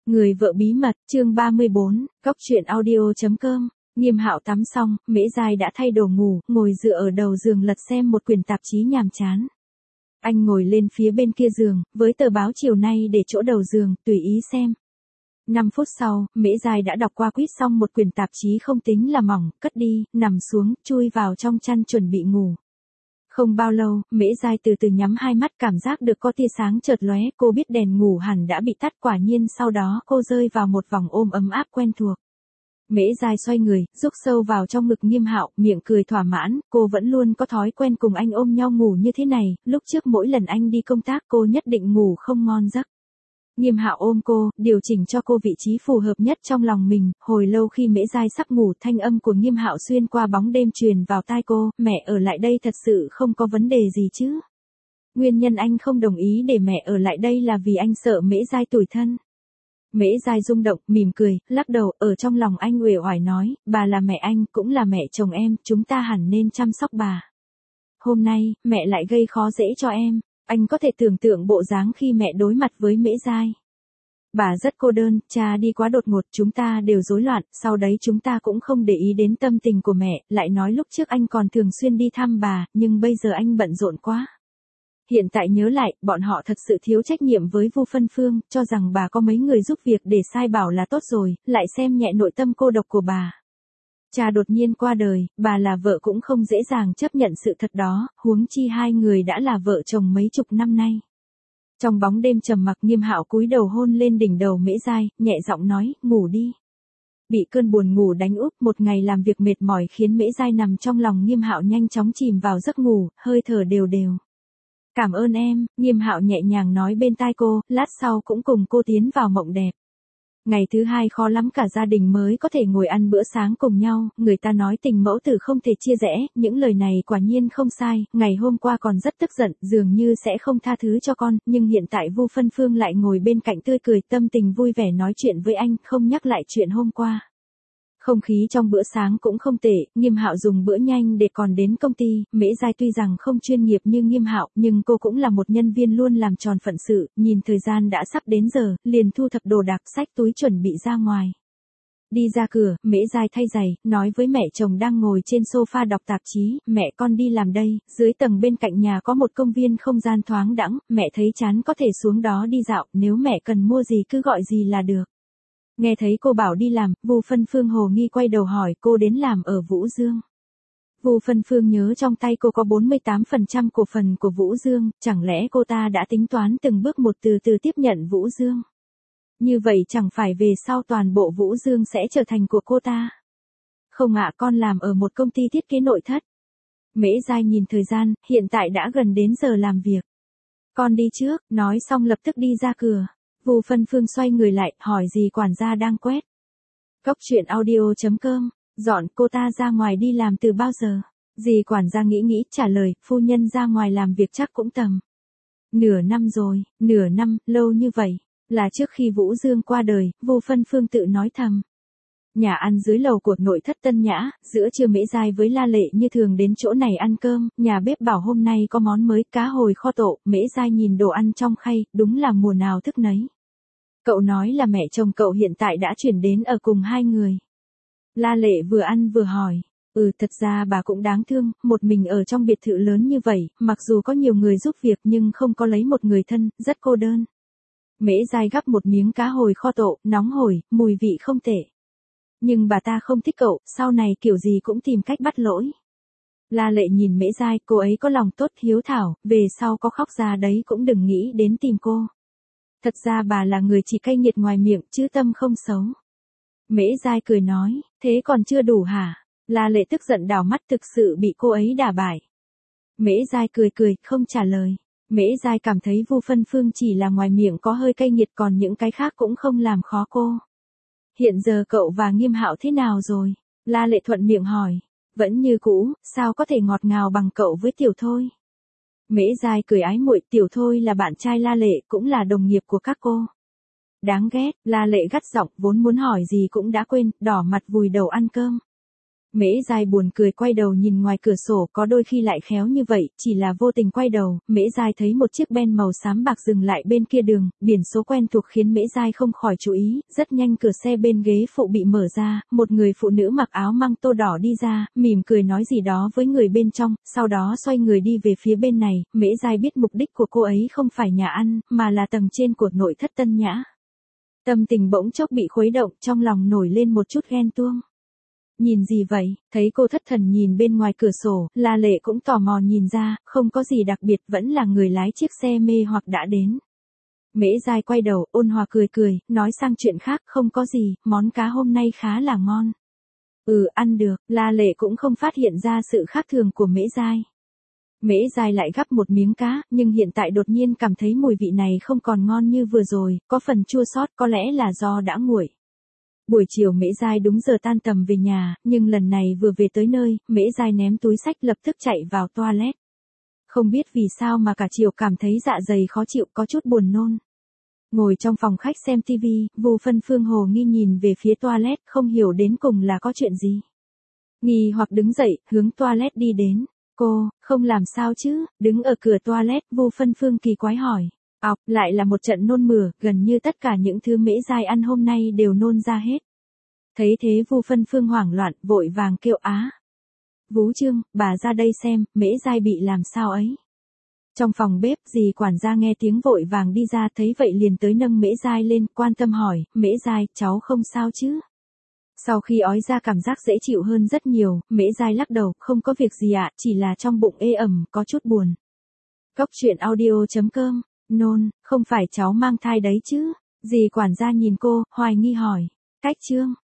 Người vợ bí mật, chương 34, góc truyện audio.com. Nghiêm Hạo tắm xong, Mễ Giai đã thay đồ ngủ, ngồi dựa ở đầu giường lật xem một quyển tạp chí nhàm chán. Anh ngồi lên phía bên kia giường, với tờ báo chiều nay để chỗ đầu giường, tùy ý xem. 5 phút sau, Mễ Giai đã đọc qua quýt xong một quyển tạp chí không tính là mỏng, cất đi, nằm xuống, chui vào trong chăn chuẩn bị ngủ. Không bao lâu, Mễ Giai từ từ nhắm hai mắt, cảm giác được có tia sáng chợt lóe, cô biết đèn ngủ hẳn đã bị tắt, quả nhiên sau đó cô rơi vào một vòng ôm ấm áp quen thuộc. Mễ Giai xoay người, rúc sâu vào trong ngực Nghiêm Hạo, miệng cười thỏa mãn, cô vẫn luôn có thói quen cùng anh ôm nhau ngủ như thế này, lúc trước mỗi lần anh đi công tác cô nhất định ngủ không ngon giấc. Nghiêm Hạo ôm cô, điều chỉnh cho cô vị trí phù hợp nhất trong lòng mình, hồi lâu khi Mễ Giai sắp ngủ, thanh âm của Nghiêm Hạo xuyên qua bóng đêm truyền vào tai cô, mẹ ở lại đây thật sự không có vấn đề gì chứ? Nguyên nhân anh không đồng ý để mẹ ở lại đây là vì anh sợ Mễ Giai tủi thân. Mễ Giai rung động, mỉm cười, lắc đầu, ở trong lòng anh uể oải nói, bà là mẹ anh, cũng là mẹ chồng em, chúng ta hẳn nên chăm sóc bà. Hôm nay, mẹ lại gây khó dễ cho em. Anh có thể tưởng tượng bộ dáng khi mẹ đối mặt với Mễ Giai. Bà rất cô đơn, cha đi quá đột ngột, chúng ta đều rối loạn, sau đấy chúng ta cũng không để ý đến tâm tình của mẹ, lại nói lúc trước anh còn thường xuyên đi thăm bà, nhưng bây giờ anh bận rộn quá. Hiện tại nhớ lại, bọn họ thật sự thiếu trách nhiệm với Vu Phân Phương, cho rằng bà có mấy người giúp việc để sai bảo là tốt rồi, lại xem nhẹ nội tâm cô độc của bà. Cha đột nhiên qua đời, bà là vợ cũng không dễ dàng chấp nhận sự thật đó, huống chi hai người đã là vợ chồng mấy chục năm nay. Trong bóng đêm trầm mặc, Nghiêm Hạo cúi đầu hôn lên đỉnh đầu Mễ Giai, nhẹ giọng nói, ngủ đi. Bị cơn buồn ngủ đánh úp, một ngày làm việc mệt mỏi khiến Mễ Giai nằm trong lòng Nghiêm Hạo nhanh chóng chìm vào giấc ngủ, hơi thở đều đều. Cảm ơn em, Nghiêm Hạo nhẹ nhàng nói bên tai cô, lát sau cũng cùng cô tiến vào mộng đẹp. Ngày thứ hai khó lắm cả gia đình mới có thể ngồi ăn bữa sáng cùng nhau, người ta nói tình mẫu tử không thể chia rẽ, những lời này quả nhiên không sai, ngày hôm qua còn rất tức giận, dường như sẽ không tha thứ cho con, nhưng hiện tại Vu Phân Phương lại ngồi bên cạnh tươi cười, tâm tình vui vẻ nói chuyện với anh, không nhắc lại chuyện hôm qua. Không khí trong bữa sáng cũng không tệ, Nghiêm Hạo dùng bữa nhanh để còn đến công ty, Mễ Giai tuy rằng không chuyên nghiệp như Nghiêm Hạo, nhưng cô cũng là một nhân viên luôn làm tròn phận sự, nhìn thời gian đã sắp đến giờ, liền thu thập đồ đạc, xách túi chuẩn bị ra ngoài. Đi ra cửa, Mễ Giai thay giày, nói với mẹ chồng đang ngồi trên sofa đọc tạp chí, mẹ con đi làm đây, dưới tầng bên cạnh nhà có một công viên không gian thoáng đãng, mẹ thấy chán có thể xuống đó đi dạo, nếu mẹ cần mua gì cứ gọi gì là được. Nghe thấy cô bảo đi làm, Vu Phân Phương hồ nghi quay đầu hỏi, cô đến làm ở Vũ Dương. Vu Phân Phương nhớ trong tay cô có 48% cổ phần của Vũ Dương, chẳng lẽ cô ta đã tính toán từng bước một từ từ tiếp nhận Vũ Dương? Như vậy chẳng phải về sau toàn bộ Vũ Dương sẽ trở thành của cô ta? Không ạ, con làm ở một công ty thiết kế nội thất. Mễ Giai nhìn thời gian, hiện tại đã gần đến giờ làm việc. Con đi trước, nói xong lập tức đi ra cửa. Vu Phân Phương xoay người lại, hỏi dì quản gia đang quét. Góc truyện audio.com, dọn cô ta ra ngoài đi làm từ bao giờ? Dì quản gia nghĩ trả lời, phu nhân ra ngoài làm việc chắc cũng tầm nửa năm rồi. Nửa năm, lâu như vậy, là trước khi Vũ Dương qua đời, Vu Phân Phương tự nói thầm. Nhà ăn dưới lầu của nội thất Tân Nhã, giữa trưa Mễ Giai với La Lệ như thường đến chỗ này ăn cơm, nhà bếp bảo hôm nay có món mới, cá hồi kho tộ, Mễ Giai nhìn đồ ăn trong khay, đúng là mùa nào thức nấy. Cậu nói là mẹ chồng cậu hiện tại đã chuyển đến ở cùng hai người. La Lệ vừa ăn vừa hỏi, thật ra bà cũng đáng thương, một mình ở trong biệt thự lớn như vậy, mặc dù có nhiều người giúp việc nhưng không có lấy một người thân, rất cô đơn. Mễ Giai gắp một miếng cá hồi kho tộ, nóng hổi, mùi vị không tệ. Nhưng bà ta không thích cậu, sau này kiểu gì cũng tìm cách bắt lỗi. La Lệ nhìn Mễ Giai, cô ấy có lòng tốt hiếu thảo, về sau có khóc ra đấy cũng đừng nghĩ đến tìm cô. Thật ra bà là người chỉ cay nghiệt ngoài miệng, chứ tâm không xấu. Mễ Giai cười nói, thế còn chưa đủ hả? La Lệ tức giận đảo mắt, thực sự bị cô ấy đả bại. Mễ Giai cười, không trả lời. Mễ Giai cảm thấy Vu Phân Phương chỉ là ngoài miệng có hơi cay nghiệt, còn những cái khác cũng không làm khó cô. Hiện giờ cậu và Nghiêm Hạo thế nào rồi? La Lệ thuận miệng hỏi. Vẫn như cũ, sao có thể ngọt ngào bằng cậu với Tiểu Thôi? Mễ Giai cười ái muội, Tiểu Thôi là bạn trai La Lệ, cũng là đồng nghiệp của các cô. Đáng ghét, La Lệ gắt giọng, vốn muốn hỏi gì cũng đã quên, đỏ mặt vùi đầu ăn cơm. Mễ Giai buồn cười quay đầu nhìn ngoài cửa sổ, có đôi khi lại khéo như vậy, chỉ là vô tình quay đầu, Mễ Giai thấy một chiếc Ben màu xám bạc dừng lại bên kia đường, biển số quen thuộc khiến Mễ Giai không khỏi chú ý, rất nhanh cửa xe bên ghế phụ bị mở ra, một người phụ nữ mặc áo măng tô đỏ đi ra, mỉm cười nói gì đó với người bên trong, sau đó xoay người đi về phía bên này, Mễ Giai biết mục đích của cô ấy không phải nhà ăn, mà là tầng trên của nội thất Tân Nhã. Tâm tình bỗng chốc bị khuấy động, trong lòng nổi lên một chút ghen tuông. Nhìn gì vậy? Thấy cô thất thần nhìn bên ngoài cửa sổ, La Lệ cũng tò mò nhìn ra, không có gì đặc biệt, vẫn là người lái chiếc xe mê hoặc đã đến. Mễ Giai quay đầu, ôn hòa cười cười, nói sang chuyện khác, không có gì, món cá hôm nay khá là ngon. Ăn được, La Lệ cũng không phát hiện ra sự khác thường của Mễ Giai. Mễ Giai lại gắp một miếng cá, nhưng hiện tại đột nhiên cảm thấy mùi vị này không còn ngon như vừa rồi, có phần chua xót, có lẽ là do đã nguội. Buổi chiều Mễ Giai đúng giờ tan tầm về nhà, nhưng lần này vừa về tới nơi, Mễ Giai ném túi xách lập tức chạy vào toilet. Không biết vì sao mà cả chiều cảm thấy dạ dày khó chịu, có chút buồn nôn. Ngồi trong phòng khách xem tivi, Vu Phân Phương hồ nghi nhìn về phía toilet, không hiểu đến cùng là có chuyện gì. Nghi hoặc đứng dậy, hướng toilet đi đến. Cô, không làm sao chứ? Đứng ở cửa toilet, Vu Phân Phương kỳ quái hỏi. Lại là một trận nôn mửa, gần như tất cả những thứ Mễ Giai ăn hôm nay đều nôn ra hết. Thấy thế Vu Phân Phương hoảng loạn, vội vàng kêu á. Vú Trương, bà ra đây xem, Mễ Giai bị làm sao ấy. Trong phòng bếp, dì quản gia nghe tiếng vội vàng đi ra, thấy vậy liền tới nâng Mễ Giai lên, quan tâm hỏi, Mễ Giai, cháu không sao chứ? Sau khi ói ra cảm giác dễ chịu hơn rất nhiều, Mễ Giai lắc đầu, không có việc gì ạ, chỉ là trong bụng ê ẩm, có chút buồn. Cốc truyện audio.com. Nôn, không phải cháu mang thai đấy chứ? Dì quản gia nhìn cô, hoài nghi hỏi. Cách Trương,